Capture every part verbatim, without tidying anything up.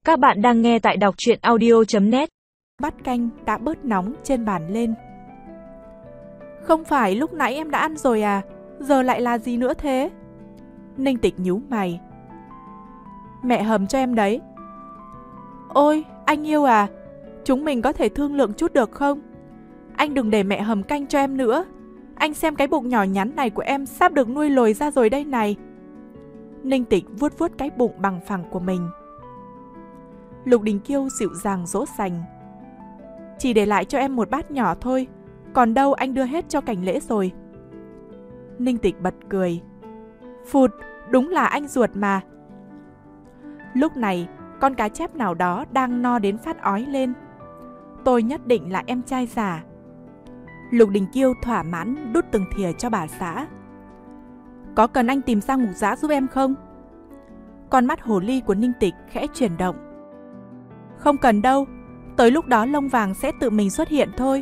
Các bạn đang nghe tại đọc truyện audio chấm net. Bát canh đã bớt nóng trên bàn lên. Không phải lúc nãy em đã ăn rồi à? Giờ lại là gì nữa thế? Ninh Tịch nhíu mày. Mẹ hầm cho em đấy. Ôi, anh yêu à, chúng mình có thể thương lượng chút được không? Anh đừng để mẹ hầm canh cho em nữa. Anh xem cái bụng nhỏ nhắn này của em sắp được nuôi lồi ra rồi đây này. Ninh Tịch vuốt vuốt cái bụng bằng phẳng của mình. Lục Đình Kiêu dịu dàng dỗ dành. Chỉ để lại cho em một bát nhỏ thôi, còn đâu anh đưa hết cho Cảnh Lễ rồi. Ninh Tịch bật cười. Phụt, đúng là anh ruột mà. Lúc này, con cá chép nào đó đang no đến phát ói lên. Tôi nhất định là em trai giả. Lục Đình Kiêu thỏa mãn đút từng thìa cho bà xã. Có cần anh tìm sang mục giã giúp em không? Con mắt hồ ly của Ninh Tịch khẽ chuyển động. Không cần đâu, tới lúc đó lông vàng sẽ tự mình xuất hiện thôi.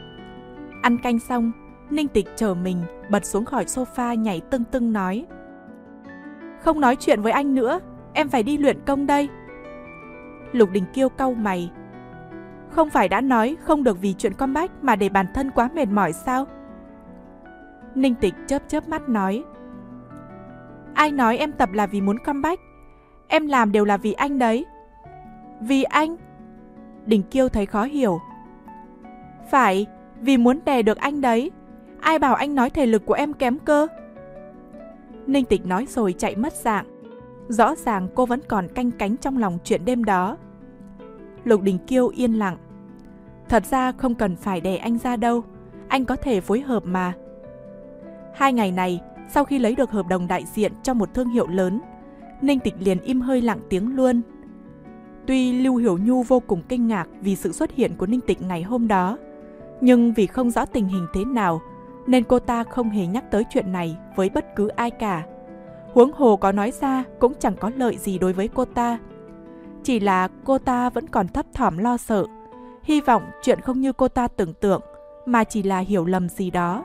Ăn canh xong, Ninh Tịch chờ mình bật xuống khỏi sofa nhảy tưng tưng nói. Không nói chuyện với anh nữa, em phải đi luyện công đây. Lục Đình Kiêu cau mày. Không phải đã nói không được vì chuyện comeback mà để bản thân quá mệt mỏi sao? Ninh Tịch chớp chớp mắt nói. Ai nói em tập là vì muốn comeback? Em làm đều là vì anh đấy. Vì anh? Đình Kiêu thấy khó hiểu. Phải, vì muốn đè được anh đấy. Ai bảo anh nói thể lực của em kém cơ? Ninh Tịch nói rồi chạy mất dạng. Rõ ràng cô vẫn còn canh cánh trong lòng chuyện đêm đó. Lục Đình Kiêu yên lặng. Thật ra không cần phải đè anh ra đâu, anh có thể phối hợp mà. Hai ngày này, sau khi lấy được hợp đồng đại diện cho một thương hiệu lớn, Ninh Tịch liền im hơi lặng tiếng luôn. Tuy Lưu Hiểu Nhu vô cùng kinh ngạc vì sự xuất hiện của Ninh Tịch ngày hôm đó, nhưng vì không rõ tình hình thế nào, nên cô ta không hề nhắc tới chuyện này với bất cứ ai cả. Huống hồ có nói ra cũng chẳng có lợi gì đối với cô ta. Chỉ là cô ta vẫn còn thấp thỏm lo sợ, hy vọng chuyện không như cô ta tưởng tượng, mà chỉ là hiểu lầm gì đó.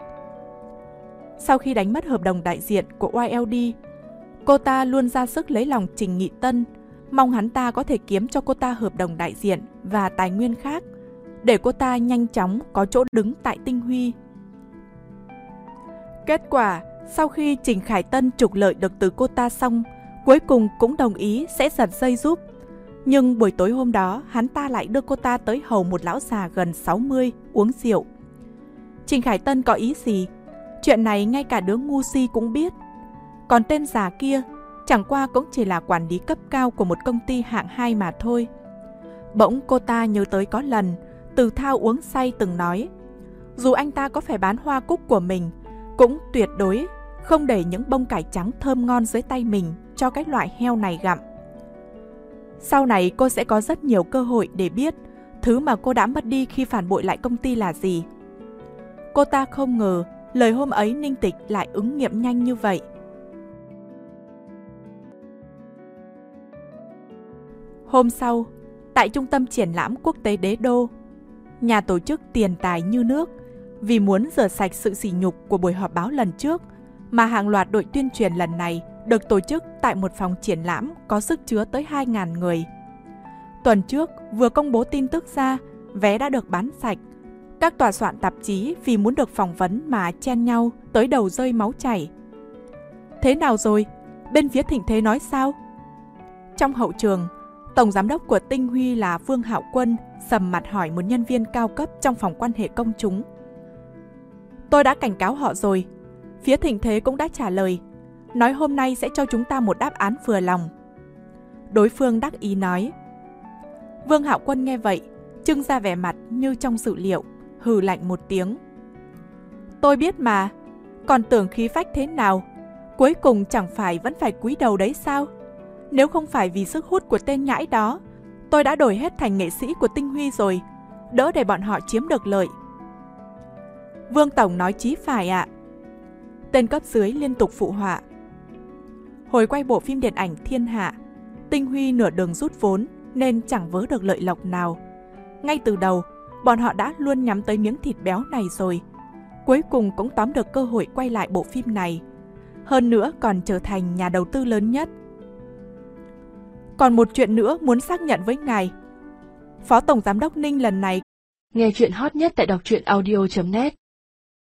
Sau khi đánh mất hợp đồng đại diện của Y L D, cô ta luôn ra sức lấy lòng Trình Nghị Tân, mong hắn ta có thể kiếm cho cô ta hợp đồng đại diện và tài nguyên khác, để cô ta nhanh chóng có chỗ đứng tại Tinh Huy. Kết quả, sau khi Trình Khải Tân trục lợi được từ cô ta xong, cuối cùng cũng đồng ý sẽ giật dây giúp. Nhưng buổi tối hôm đó, hắn ta lại đưa cô ta tới hầu một lão già gần sáu mươi uống rượu. Trình Khải Tân có ý gì? Chuyện này ngay cả đứa ngu si cũng biết. Còn tên già kia, chẳng qua cũng chỉ là quản lý cấp cao của một công ty hạng hai mà thôi. Bỗng cô ta nhớ tới có lần, Từ Thao uống say từng nói, dù anh ta có phải bán hoa cúc của mình, cũng tuyệt đối không để những bông cải trắng thơm ngon dưới tay mình cho cái loại heo này gặm. Sau này cô sẽ có rất nhiều cơ hội để biết thứ mà cô đã mất đi khi phản bội lại công ty là gì. Cô ta không ngờ lời hôm ấy Ninh Tịch lại ứng nghiệm nhanh như vậy. Hôm sau, tại trung tâm triển lãm quốc tế Đế Đô, nhà tổ chức tiền tài như nước, vì muốn rửa sạch sự sỉ nhục của buổi họp báo lần trước, mà hàng loạt đội tuyên truyền lần này được tổ chức tại một phòng triển lãm có sức chứa tới hai nghìn người. Tuần trước, vừa công bố tin tức ra, vé đã được bán sạch. Các tòa soạn tạp chí vì muốn được phỏng vấn mà chen nhau tới đầu rơi máu chảy. Thế nào rồi? Bên phía Thịnh Thế nói sao? Trong hậu trường, tổng giám đốc của Tinh Huy là Vương Hạo Quân sầm mặt hỏi một nhân viên cao cấp trong phòng quan hệ công chúng. Tôi đã cảnh cáo họ rồi. Phía Thịnh Thế cũng đã trả lời, nói hôm nay sẽ cho chúng ta một đáp án vừa lòng. Đối phương đắc ý nói. Vương Hạo Quân nghe vậy, trưng ra vẻ mặt như trong dự liệu, hừ lạnh một tiếng. Tôi biết mà, còn tưởng khí phách thế nào, cuối cùng chẳng phải vẫn phải cúi đầu đấy sao? Nếu không phải vì sức hút của tên nhãi đó, tôi đã đổi hết thành nghệ sĩ của Tinh Huy rồi, đỡ để bọn họ chiếm được lợi. Vương Tổng nói chí phải ạ. Tên cấp dưới liên tục phụ họa. Hồi quay bộ phim điện ảnh Thiên Hạ, Tinh Huy nửa đường rút vốn nên chẳng vớ được lợi lộc nào. Ngay từ đầu, bọn họ đã luôn nhắm tới miếng thịt béo này rồi. Cuối cùng cũng tóm được cơ hội quay lại bộ phim này. Hơn nữa còn trở thành nhà đầu tư lớn nhất. Còn một chuyện nữa muốn xác nhận với ngài. Phó Tổng Giám đốc Ninh lần này. Nghe chuyện hot nhất tại đọc truyện audio chấm net